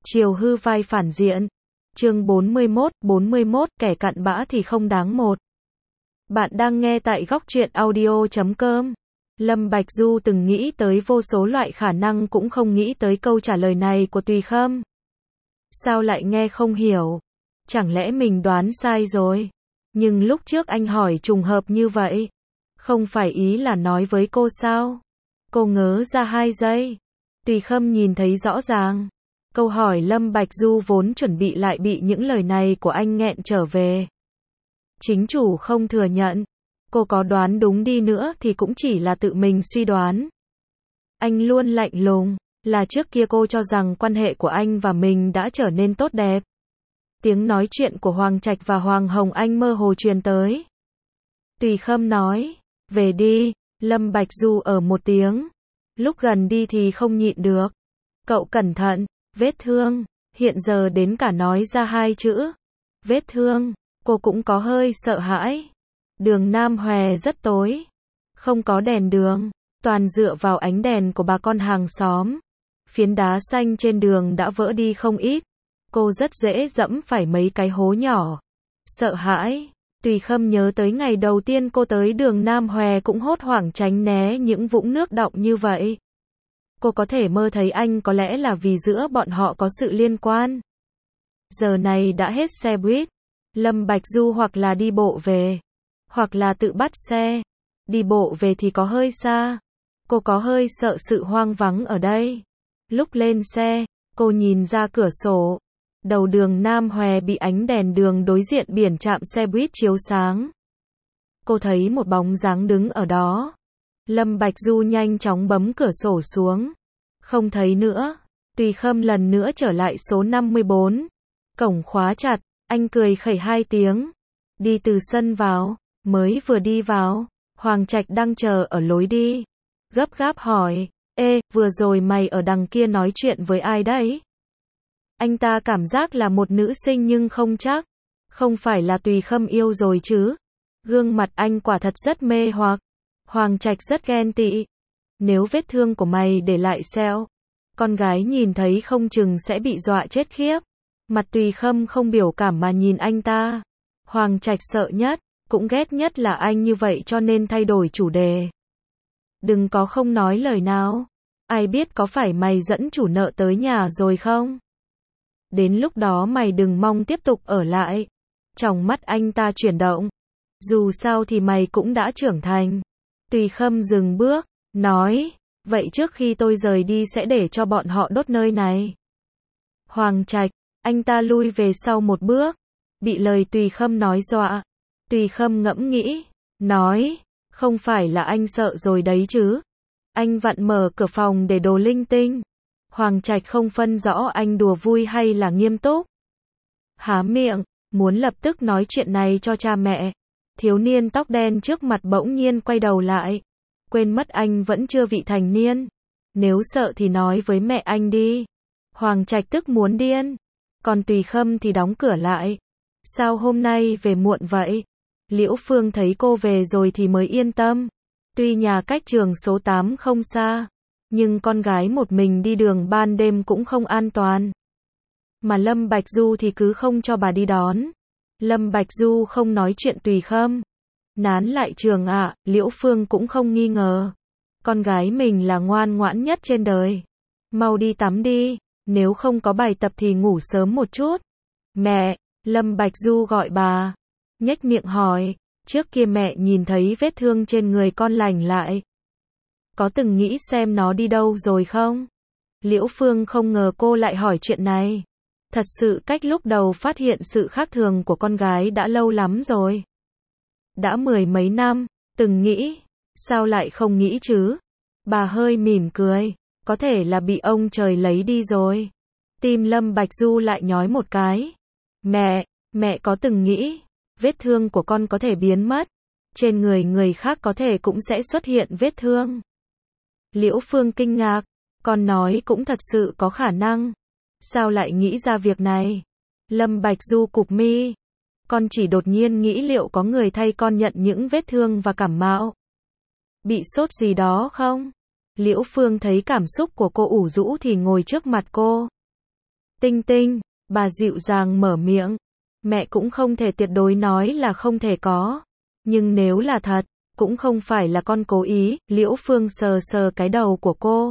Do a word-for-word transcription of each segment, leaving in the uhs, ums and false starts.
Chiều hư vai phản diện. Chương bốn mươi mốt, bốn mươi mốt, kẻ cặn bã thì không đáng một. Bạn đang nghe tại góc truyện audio chấm com. Lâm Bạch Du từng nghĩ tới vô số loại khả năng cũng không nghĩ tới câu trả lời này của Tùy Khâm. Sao lại nghe không hiểu? Chẳng lẽ mình đoán sai rồi? Nhưng lúc trước anh hỏi trùng hợp như vậy. Không phải ý là nói với cô sao? Cô ngớ ra hai giây. Tùy Khâm nhìn thấy rõ ràng. Câu hỏi Lâm Bạch Du vốn chuẩn bị lại bị những lời này của anh nghẹn trở về. Chính chủ không thừa nhận. Cô có đoán đúng đi nữa thì cũng chỉ là tự mình suy đoán. Anh luôn lạnh lùng, là trước kia cô cho rằng quan hệ của anh và mình đã trở nên tốt đẹp. Tiếng nói chuyện của Hoàng Trạch và Hoàng Hồng Anh mơ hồ truyền tới. Tùy Khâm nói, về đi, Lâm Bạch Du ở một tiếng. Lúc gần đi thì không nhịn được. Cậu cẩn thận, vết thương, hiện giờ đến cả nói ra hai chữ. Vết thương, cô cũng có hơi sợ hãi. Đường Nam Hòe rất tối. Không có đèn đường, toàn dựa vào ánh đèn của bà con hàng xóm. Phiến đá xanh trên đường đã vỡ đi không ít. Cô rất dễ dẫm phải mấy cái hố nhỏ. Sợ hãi, Tùy Khâm nhớ tới ngày đầu tiên cô tới đường Nam Hòe cũng hốt hoảng tránh né những vũng nước đọng như vậy. Cô có thể mơ thấy anh có lẽ là vì giữa bọn họ có sự liên quan. Giờ này đã hết xe buýt. Lâm Bạch Du hoặc là đi bộ về, hoặc là tự bắt xe. Đi bộ về thì có hơi xa. Cô có hơi sợ sự hoang vắng ở đây. Lúc lên xe, cô nhìn ra cửa sổ. Đầu đường Nam Hòe bị ánh đèn đường đối diện biển trạm xe buýt chiếu sáng. Cô thấy một bóng dáng đứng ở đó. Lâm Bạch Du nhanh chóng bấm cửa sổ xuống. Không thấy nữa. Tùy Khâm lần nữa trở lại số năm mươi bốn. Cổng khóa chặt, anh cười khẩy hai tiếng. Đi từ sân vào, mới vừa đi vào, Hoàng Trạch đang chờ ở lối đi. Gấp gáp hỏi, ê, vừa rồi mày ở đằng kia nói chuyện với ai đấy? Anh ta cảm giác là một nữ sinh nhưng không chắc. Không phải là Tùy Khâm yêu rồi chứ? Gương mặt anh quả thật rất mê hoặc. Hoàng Trạch rất ghen tị. Nếu vết thương của mày để lại sẹo, con gái nhìn thấy không chừng sẽ bị dọa chết khiếp. Mặt Tùy Khâm không biểu cảm mà nhìn anh ta. Hoàng Trạch sợ nhất, cũng ghét nhất là anh như vậy cho nên thay đổi chủ đề. Đừng có không nói lời nào. Ai biết có phải mày dẫn chủ nợ tới nhà rồi không? Đến lúc đó mày đừng mong tiếp tục ở lại. Trong mắt anh ta chuyển động. Dù sao thì mày cũng đã trưởng thành. Tùy Khâm dừng bước, nói, vậy trước khi tôi rời đi sẽ để cho bọn họ đốt nơi này. Hoàng Trạch, anh ta lui về sau một bước, bị lời Tùy Khâm nói dọa. Tùy Khâm ngẫm nghĩ, nói, không phải là anh sợ rồi đấy chứ. Anh vặn mở cửa phòng để đồ linh tinh. Hoàng Trạch không phân rõ anh đùa vui hay là nghiêm túc. Há miệng, muốn lập tức nói chuyện này cho cha mẹ. Thiếu niên tóc đen trước mặt bỗng nhiên quay đầu lại. Quên mất anh vẫn chưa vị thành niên. Nếu sợ thì nói với mẹ anh đi. Hoàng Trạch tức muốn điên. Còn Tùy Khâm thì đóng cửa lại. Sao hôm nay về muộn vậy? Liễu Phương thấy cô về rồi thì mới yên tâm. Tuy nhà cách trường số tám không xa, nhưng con gái một mình đi đường ban đêm cũng không an toàn. Mà Lâm Bạch Du thì cứ không cho bà đi đón. Lâm Bạch Du không nói chuyện Tùy Khâm. Nán lại trường ạ, à, Liễu Phương cũng không nghi ngờ. Con gái mình là ngoan ngoãn nhất trên đời. Mau đi tắm đi, nếu không có bài tập thì ngủ sớm một chút. Mẹ, Lâm Bạch Du gọi bà. Nhếch miệng hỏi, trước kia mẹ nhìn thấy vết thương trên người con lành lại. Có từng nghĩ xem nó đi đâu rồi không? Liễu Phương không ngờ cô lại hỏi chuyện này. Thật sự cách lúc đầu phát hiện sự khác thường của con gái đã lâu lắm rồi. Đã mười mấy năm, từng nghĩ, sao lại không nghĩ chứ? Bà hơi mỉm cười, có thể là bị ông trời lấy đi rồi. Tim Lâm Bạch Du lại nhói một cái. Mẹ, mẹ có từng nghĩ, vết thương của con có thể biến mất, trên người người khác có thể cũng sẽ xuất hiện vết thương. Liễu Phương kinh ngạc, con nói cũng thật sự có khả năng. Sao lại nghĩ ra việc này? Lâm Bạch Du cụp mi. Con chỉ đột nhiên nghĩ liệu có người thay con nhận những vết thương và cảm mạo. Bị sốt gì đó không? Liễu Phương thấy cảm xúc của cô ủ rũ thì ngồi trước mặt cô. Tinh Tinh, bà dịu dàng mở miệng. Mẹ cũng không thể tuyệt đối nói là không thể có. Nhưng nếu là thật, cũng không phải là con cố ý, Liễu Phương sờ sờ cái đầu của cô.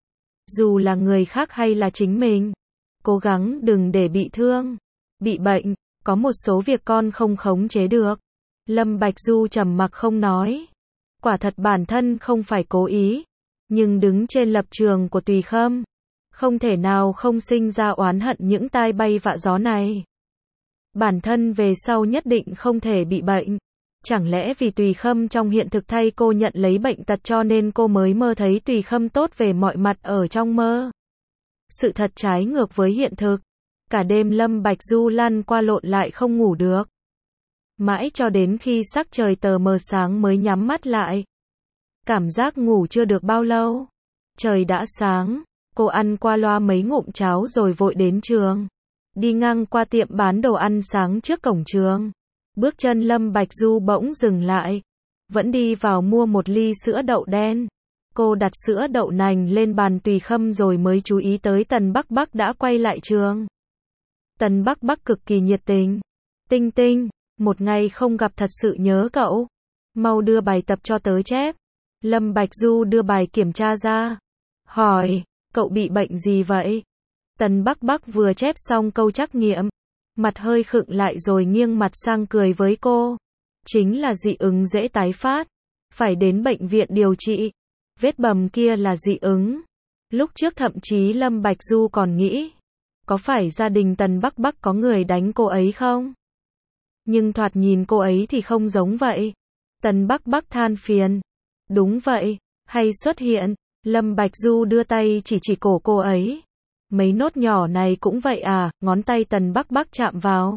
Dù là người khác hay là chính mình, cố gắng đừng để bị thương, bị bệnh, có một số việc con không khống chế được. Lâm Bạch Du trầm mặc không nói. Quả thật bản thân không phải cố ý, nhưng đứng trên lập trường của Tùy Khâm, không thể nào không sinh ra oán hận những tai bay vạ gió này. Bản thân về sau nhất định không thể bị bệnh. Chẳng lẽ vì Tùy Khâm trong hiện thực thay cô nhận lấy bệnh tật cho nên cô mới mơ thấy Tùy Khâm tốt về mọi mặt ở trong mơ? Sự thật trái ngược với hiện thực. Cả đêm Lâm Bạch Du lăn qua lộn lại không ngủ được. Mãi cho đến khi sắc trời tờ mờ sáng mới nhắm mắt lại. Cảm giác ngủ chưa được bao lâu. Trời đã sáng, cô ăn qua loa mấy ngụm cháo rồi vội đến trường. Đi ngang qua tiệm bán đồ ăn sáng trước cổng trường. Bước chân Lâm Bạch Du bỗng dừng lại. Vẫn đi vào mua một ly sữa đậu đen. Cô đặt sữa đậu nành lên bàn Tùy Khâm rồi mới chú ý tới Tần Bắc Bắc đã quay lại trường. Tần Bắc Bắc cực kỳ nhiệt tình. Tinh Tinh, một ngày không gặp thật sự nhớ cậu. Mau đưa bài tập cho tớ chép. Lâm Bạch Du đưa bài kiểm tra ra. Hỏi, cậu bị bệnh gì vậy? Tần Bắc Bắc vừa chép xong câu trắc nghiệm. Mặt hơi khựng lại rồi nghiêng mặt sang cười với cô. Chính là dị ứng dễ tái phát. Phải đến bệnh viện điều trị. Vết bầm kia là dị ứng. Lúc trước thậm chí Lâm Bạch Du còn nghĩ. Có phải gia đình Tần Bắc Bắc có người đánh cô ấy không? Nhưng thoạt nhìn cô ấy thì không giống vậy. Tần Bắc Bắc than phiền. Đúng vậy, hay xuất hiện. Lâm Bạch Du đưa tay chỉ chỉ cổ cô ấy. Mấy nốt nhỏ này cũng vậy à, ngón tay Tần Bắc Bắc chạm vào.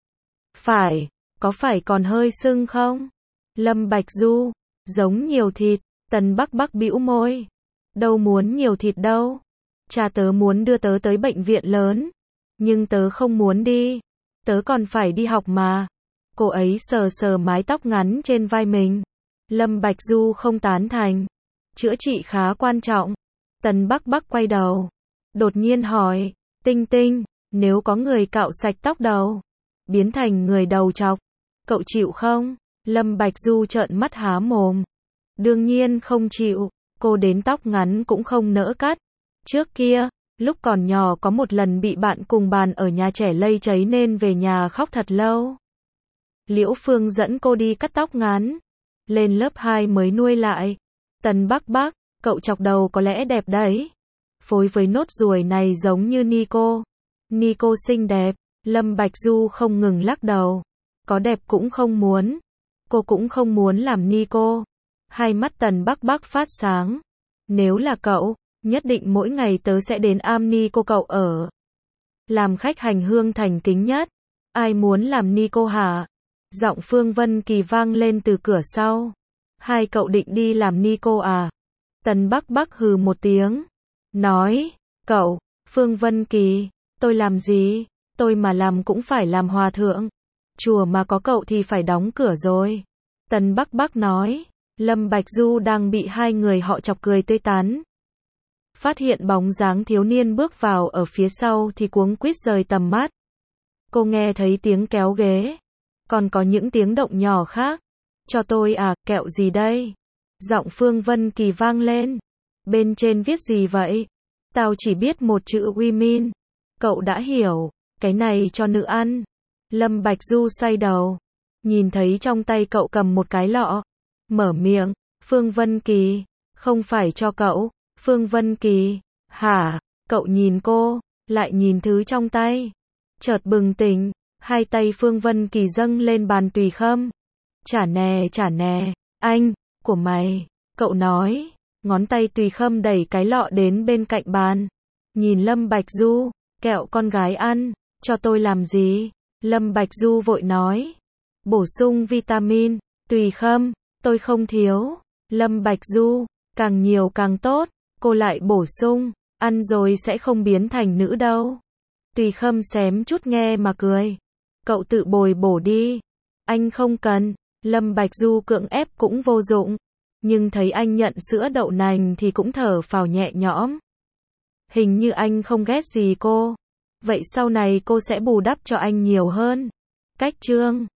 Phải, có phải còn hơi sưng không? Lâm Bạch Du, giống nhiều thịt. Tần Bắc Bắc bĩu môi. Đâu muốn nhiều thịt đâu. Cha tớ muốn đưa tớ tới bệnh viện lớn. Nhưng tớ không muốn đi. Tớ còn phải đi học mà. Cô ấy sờ sờ mái tóc ngắn trên vai mình. Lâm Bạch Du không tán thành. Chữa trị khá quan trọng. Tần Bắc Bắc quay đầu. Đột nhiên hỏi. Tinh Tinh, nếu có người cạo sạch tóc đầu, biến thành người đầu trọc, cậu chịu không? Lâm Bạch Du trợn mắt há mồm. Đương nhiên không chịu. Cô đến tóc ngắn cũng không nỡ cắt. Trước kia, lúc còn nhỏ có một lần bị bạn cùng bàn ở nhà trẻ lây cháy nên về nhà khóc thật lâu. Liễu Phương dẫn cô đi cắt tóc ngắn. Lên lớp hai mới nuôi lại. Tần Bắc Bắc, cậu chọc đầu có lẽ đẹp đấy. Phối với nốt ruồi này giống như Nico. Nico xinh đẹp. Lâm Bạch Du không ngừng lắc đầu. Có đẹp cũng không muốn. Cô cũng không muốn làm Nico. Hai mắt Tần Bắc Bắc phát sáng. Nếu là cậu, nhất định mỗi ngày tớ sẽ đến am Nico cậu ở. Làm khách hành hương thành kính nhất. Ai muốn làm Nico hả? Giọng Phương Vân Kỳ vang lên từ cửa sau. Hai cậu định đi làm Nico à? Tần Bắc Bắc hừ một tiếng. Nói, cậu, Phương Vân Kỳ, tôi làm gì? Tôi mà làm cũng phải làm hòa thượng. Chùa mà có cậu thì phải đóng cửa rồi. Tần Bắc Bắc nói. Lâm Bạch Du đang bị hai người họ chọc cười tươi tắn. Phát hiện bóng dáng thiếu niên bước vào ở phía sau thì cuống quýt rời tầm mắt. Cô nghe thấy tiếng kéo ghế. Còn có những tiếng động nhỏ khác. Cho tôi à, kẹo gì đây? Giọng Phương Vân Kỳ vang lên. Bên trên viết gì vậy? Tao chỉ biết một chữ women. Cậu đã hiểu. Cái này cho nữ ăn. Lâm Bạch Du xoay đầu. Nhìn thấy trong tay cậu cầm một cái lọ. Mở miệng. Phương Vân Kỳ. Không phải cho cậu. Phương Vân Kỳ. Hả? Cậu nhìn cô. Lại nhìn thứ trong tay. Chợt bừng tỉnh. Hai tay Phương Vân Kỳ dâng lên bàn Tùy Khâm. Trả nè, trả nè. Anh, của mày. Cậu nói. Ngón tay Tùy Khâm đẩy cái lọ đến bên cạnh bàn. Nhìn Lâm Bạch Du. Kẹo con gái ăn. Cho tôi làm gì? Lâm Bạch Du vội nói. Bổ sung vitamin. Tùy Khâm. Tôi không thiếu. Lâm Bạch Du. Càng nhiều càng tốt. Cô lại bổ sung. Ăn rồi sẽ không biến thành nữ đâu. Tùy Khâm xém chút nghe mà cười. Cậu tự bồi bổ đi. Anh không cần. Lâm Bạch Du cưỡng ép cũng vô dụng. Nhưng thấy anh nhận sữa đậu nành thì cũng thở phào nhẹ nhõm. Hình như anh không ghét gì cô. vậy sau này cô sẽ bù đắp cho anh nhiều hơn. Cách chương